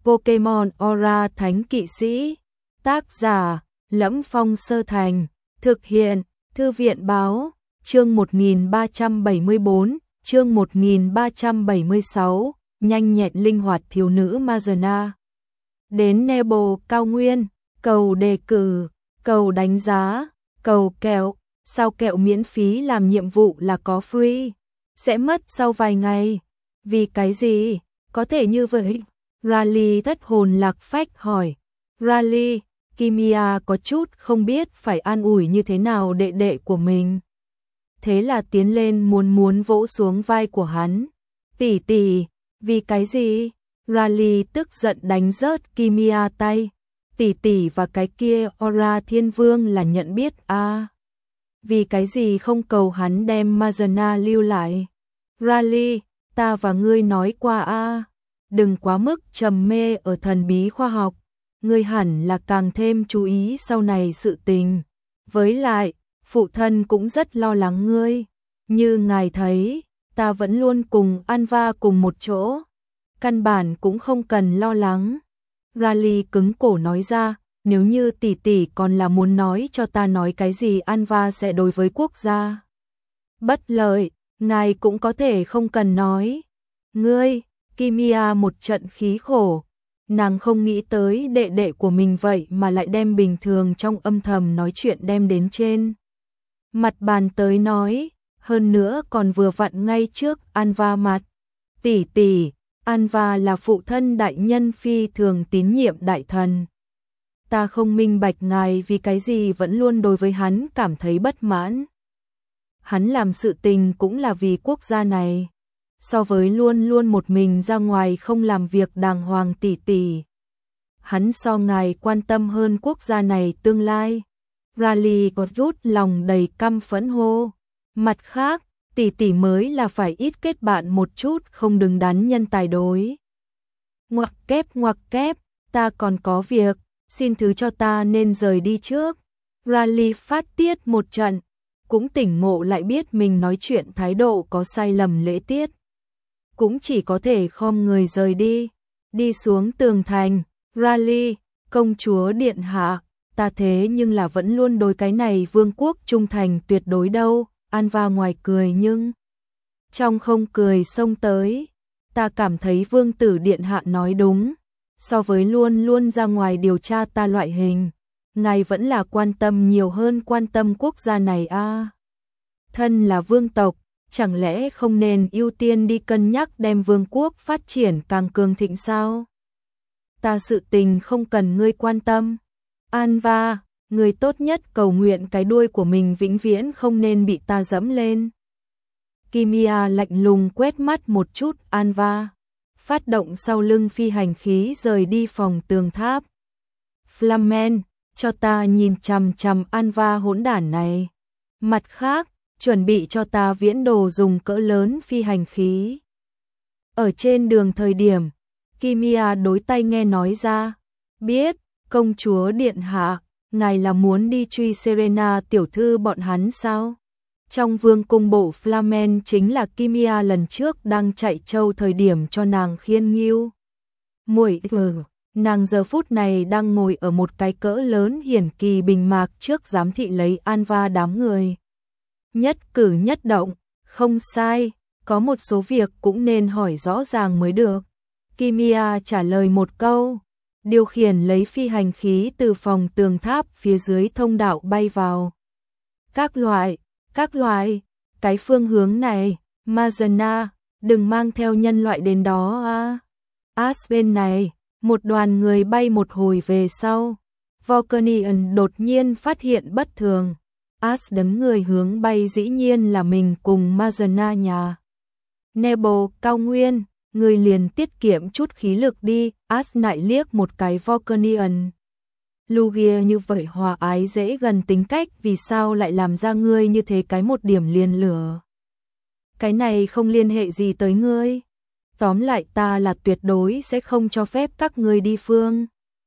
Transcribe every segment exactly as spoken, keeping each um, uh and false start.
Pokemon Aura Thánh Kỵ Sĩ. Tác giả: Lẫm Phong Sơ Thành. Thực hiện: Thư viện báo. Chương một nghìn ba trăm bảy mươi tư, chương một nghìn ba trăm bảy mươi sáu, nhanh nhẹn linh hoạt thiếu nữ Mazana. Đến Nebo cao nguyên, cầu đề cử, cầu đánh giá, cầu kẹo, sao kẹo miễn phí làm nhiệm vụ là có free, sẽ mất sau vài ngày. Vì cái gì? Có thể như vậy? Rally thất hồn lạc phách hỏi. Rally, Kimiya có chút không biết phải an ủi như thế nào đệ đệ của mình. Thế là tiến lên muốn muốn vỗ xuống vai của hắn. Tỷ tỷ, vì cái gì? Rally tức giận đánh rớt Kimiya tay. Tỷ tỷ và cái kia Aura Thiên Vương là nhận biết a. À, vì cái gì không cầu hắn đem Mazana lưu lại? Rally, ta và ngươi nói qua a, à, đừng quá mức trầm mê ở thần bí khoa học. Ngươi hẳn là càng thêm chú ý sau này sự tình. Với lại, phụ thân cũng rất lo lắng ngươi. Như ngài thấy, ta vẫn luôn cùng Anva cùng một chỗ. Căn bản cũng không cần lo lắng. Rally cứng cổ nói ra, nếu như tỷ tỷ còn là muốn nói cho ta nói cái gì Anva sẽ đối với quốc gia bất lợi, ngài cũng có thể không cần nói. Ngươi, Kimiya một trận khí khổ. Nàng không nghĩ tới đệ đệ của mình vậy mà lại đem bình thường trong âm thầm nói chuyện đem đến trên mặt bàn tới nói, hơn nữa còn vừa vặn ngay trước Anva mặt. Tỷ tỷ, Anva là phụ thân đại nhân phi thường tín nhiệm đại thần. Ta không minh bạch ngài vì cái gì vẫn luôn đối với hắn cảm thấy bất mãn. Hắn làm sự tình cũng là vì quốc gia này. So với luôn luôn một mình ra ngoài không làm việc đàng hoàng tỷ tỷ, hắn so ngài quan tâm hơn quốc gia này tương lai. Rally có rút lòng đầy căm phẫn hô. Mặt khác, tỷ tỷ mới là phải ít kết bạn một chút, không đứng đắn nhân tài đối. Ngoặc kép ngoặc kép, ta còn có việc, xin thứ cho ta nên rời đi trước. Rally phát tiết một trận, cũng tỉnh ngộ lại biết mình nói chuyện thái độ có sai lầm lễ tiết. Cũng chỉ có thể khom người rời đi, đi xuống tường thành. Rally, công chúa điện hạ, ta thế nhưng là vẫn luôn đối cái này vương quốc trung thành tuyệt đối đâu. Anva ngoài cười nhưng trong không cười xông tới. Ta cảm thấy vương tử điện hạ nói đúng, so với luôn luôn ra ngoài điều tra ta loại hình, ngài vẫn là quan tâm nhiều hơn quan tâm quốc gia này a. À, thân là vương tộc, chẳng lẽ không nên ưu tiên đi cân nhắc đem vương quốc phát triển càng cường thịnh sao? Ta sự tình không cần ngươi quan tâm. Anva, người tốt nhất cầu nguyện cái đuôi của mình vĩnh viễn không nên bị ta dẫm lên. Kimiya lạnh lùng quét mắt một chút Anva, phát động sau lưng phi hành khí rời đi phòng tường tháp. Flamen, cho ta nhìn chằm chằm Anva hỗn đản này. Mặt khác, chuẩn bị cho ta viễn đồ dùng cỡ lớn phi hành khí. Ở trên đường thời điểm, Kimiya đối tay nghe nói ra. Biết, công chúa điện hạ, ngài là muốn đi truy Serena tiểu thư bọn hắn sao? Trong vương cung bộ Flamen chính là Kimiya lần trước đang chạy châu thời điểm cho nàng khiên nghiêu. Muội ừ, nàng giờ phút này đang ngồi ở một cái cỡ lớn hiển kỳ bình mạc trước giám thị lấy Anva đám người. Nhất cử nhất động, không sai, có một số việc cũng nên hỏi rõ ràng mới được. Kimiya trả lời một câu, điều khiển lấy phi hành khí từ phòng tường tháp phía dưới thông đạo bay vào. Các loại, các loại, cái phương hướng này, Mazana, đừng mang theo nhân loại đến đó à. As bên này, một đoàn người bay một hồi về sau, Volcanian đột nhiên phát hiện bất thường. As đấm người hướng bay dĩ nhiên là mình cùng Mazana nhà. Nebo cao nguyên, người liền tiết kiệm chút khí lực đi. As nại liếc một cái Volcanian. Lugia như vậy hòa ái dễ gần tính cách, vì sao lại làm ra ngươi như thế cái một điểm liền lửa. Cái này không liên hệ gì tới ngươi. Tóm lại ta là tuyệt đối sẽ không cho phép các ngươi đi phương.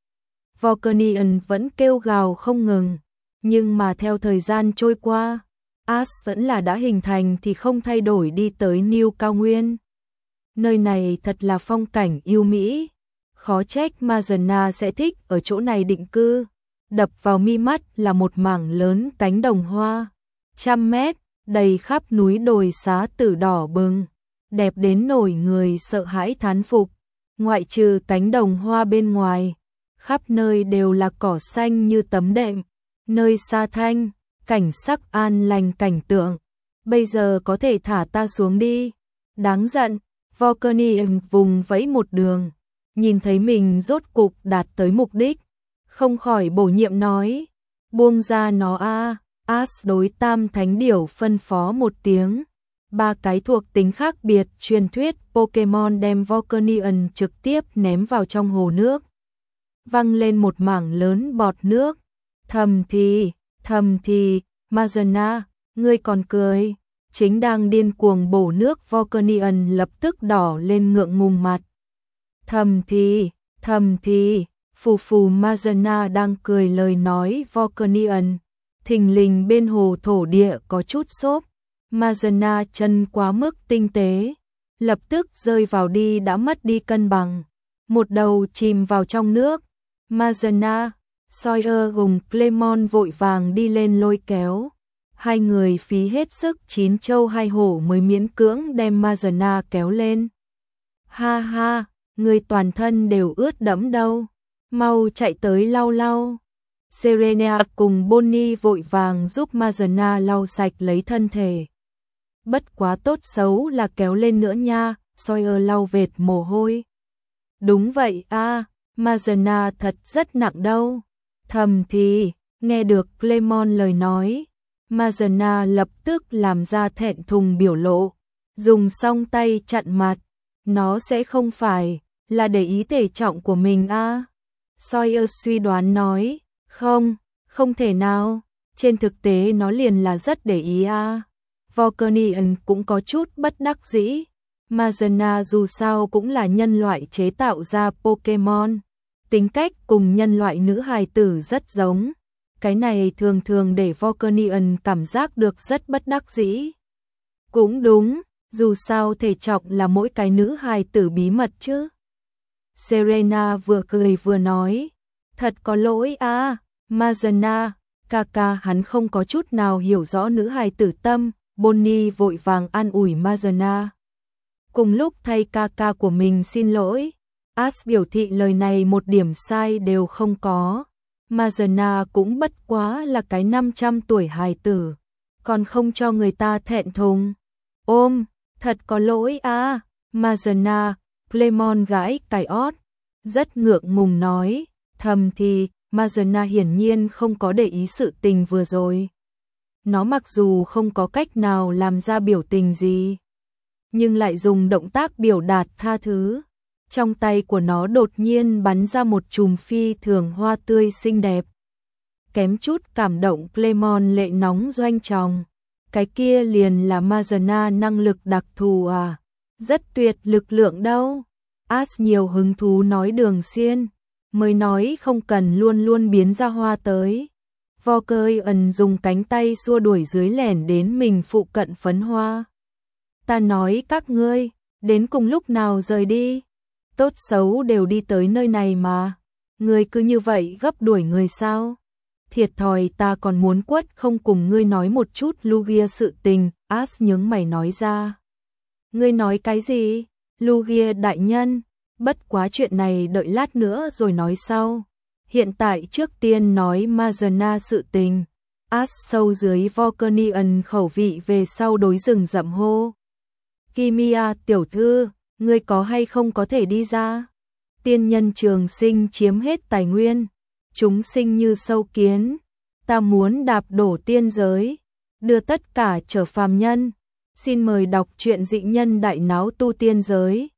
Volcanian vẫn kêu gào không ngừng. Nhưng mà theo thời gian trôi qua, As vẫn là đã hình thành thì không thay đổi đi tới New cao nguyên. Nơi này thật là phong cảnh yêu mỹ. khó trách Mazana sẽ thích ở chỗ này định cư. Đập vào mi mắt là một mảng lớn cánh đồng hoa, trăm mét, đầy khắp núi đồi xá tử đỏ bừng, đẹp đến nổi người sợ hãi thán phục. Ngoại trừ cánh đồng hoa bên ngoài, khắp nơi đều là cỏ xanh như tấm đệm, nơi xa thanh, cảnh sắc an lành cảnh tượng. Bây giờ có thể thả ta xuống đi. Đáng giận, Volcanian vùng vẫy một đường, nhìn thấy mình rốt cục đạt tới mục đích, không khỏi bổ nhiệm nói, buông ra nó a. As đối Tam Thánh Điểu phân phó một tiếng. Ba cái thuộc tính khác biệt truyền thuyết Pokemon đem Volcanian trực tiếp ném vào trong hồ nước. Văng lên một mảng lớn bọt nước. Thầm thì, thầm thì, Mazana, ngươi còn cười. Chính đang điên cuồng bổ nước Volcanian lập tức đỏ lên ngượng ngùng mặt. Thầm thì, thầm thì, phù phù Mazana đang cười lời nói Volcanian. Thình lình bên hồ thổ địa có chút xốp. Mazana chân quá mức tinh tế, lập tức rơi vào đi đã mất đi cân bằng, một đầu chìm vào trong nước. Mazana, Sawyer cùng Clemon vội vàng đi lên lôi kéo. Hai người phí hết sức chín châu hai hổ mới miễn cưỡng đem Mazana kéo lên. Ha ha, người toàn thân đều ướt đẫm đâu, mau chạy tới lau lau. Serena cùng Bonnie vội vàng giúp Mazana lau sạch lấy thân thể. Bất quá tốt xấu là kéo lên nữa nha, Sawyer lau vệt mồ hôi. Đúng vậy a, à, Mazana thật rất nặng đâu. Thầm thì, nghe được Clemon lời nói, Mazana lập tức làm ra thẹn thùng biểu lộ, dùng song tay chặn mặt. Nó sẽ không phải là để ý thể trọng của mình a. À? Sawyer suy đoán nói, không, không thể nào, trên thực tế nó liền là rất để ý a. À? Volcanian cũng có chút bất đắc dĩ. Mazana dù sao cũng là nhân loại chế tạo ra Pokemon, tính cách cùng nhân loại nữ hài tử rất giống. Cái này thường thường để Volcanian cảm giác được rất bất đắc dĩ. Cũng đúng, dù sao thể trọng là mỗi cái nữ hài tử bí mật chứ. Serena vừa cười vừa nói, thật có lỗi a, à, Mazana, ca ca hắn không có chút nào hiểu rõ nữ hài tử tâm. Bonnie vội vàng an ủi Mazana. Cùng lúc thay ca ca của mình xin lỗi, Ash biểu thị lời này một điểm sai đều không có. Mazana cũng bất quá là cái năm trăm tuổi hài tử, còn không cho người ta thẹn thùng. Ôm, thật có lỗi a, à, Mazana, Clemon gãi cài ót, rất ngượng ngùng nói, thầm thì, Mazana hiển nhiên không có để ý sự tình vừa rồi. Nó mặc dù không có cách nào làm ra biểu tình gì, nhưng lại dùng động tác biểu đạt tha thứ. Trong tay của nó đột nhiên bắn ra một chùm phi thường hoa tươi xinh đẹp. Kém chút cảm động Clemon lệ nóng doanh tròng. Cái kia liền là Mazana năng lực đặc thù à? Rất tuyệt lực lượng đâu. Ash nhiều hứng thú nói Đường Xiên, mới nói không cần luôn luôn biến ra hoa tới. Volcanian dùng cánh tay xua đuổi dưới lẻn đến mình phụ cận phấn hoa. Ta nói các ngươi, đến cùng lúc nào rời đi? Tốt xấu đều đi tới nơi này mà. Ngươi cứ như vậy gấp đuổi người sao? Thiệt thòi, ta còn muốn quất không cùng ngươi nói một chút Lugia sự tình. Ash nhướng mày nói ra. Ngươi nói cái gì? Lugia đại nhân, bất quá chuyện này đợi lát nữa rồi nói sau. Hiện tại trước tiên nói Mazana sự tình. Ash sâu dưới Volcanian khẩu vị về sau đối rừng rậm hô. Kimia tiểu thư, ngươi có hay không có thể đi ra? Tiên nhân trường sinh chiếm hết tài nguyên, chúng sinh như sâu kiến. Ta muốn đạp đổ tiên giới, đưa tất cả trở phàm nhân. Xin mời đọc truyện Dị Nhân Đại Náo Tu Tiên Giới.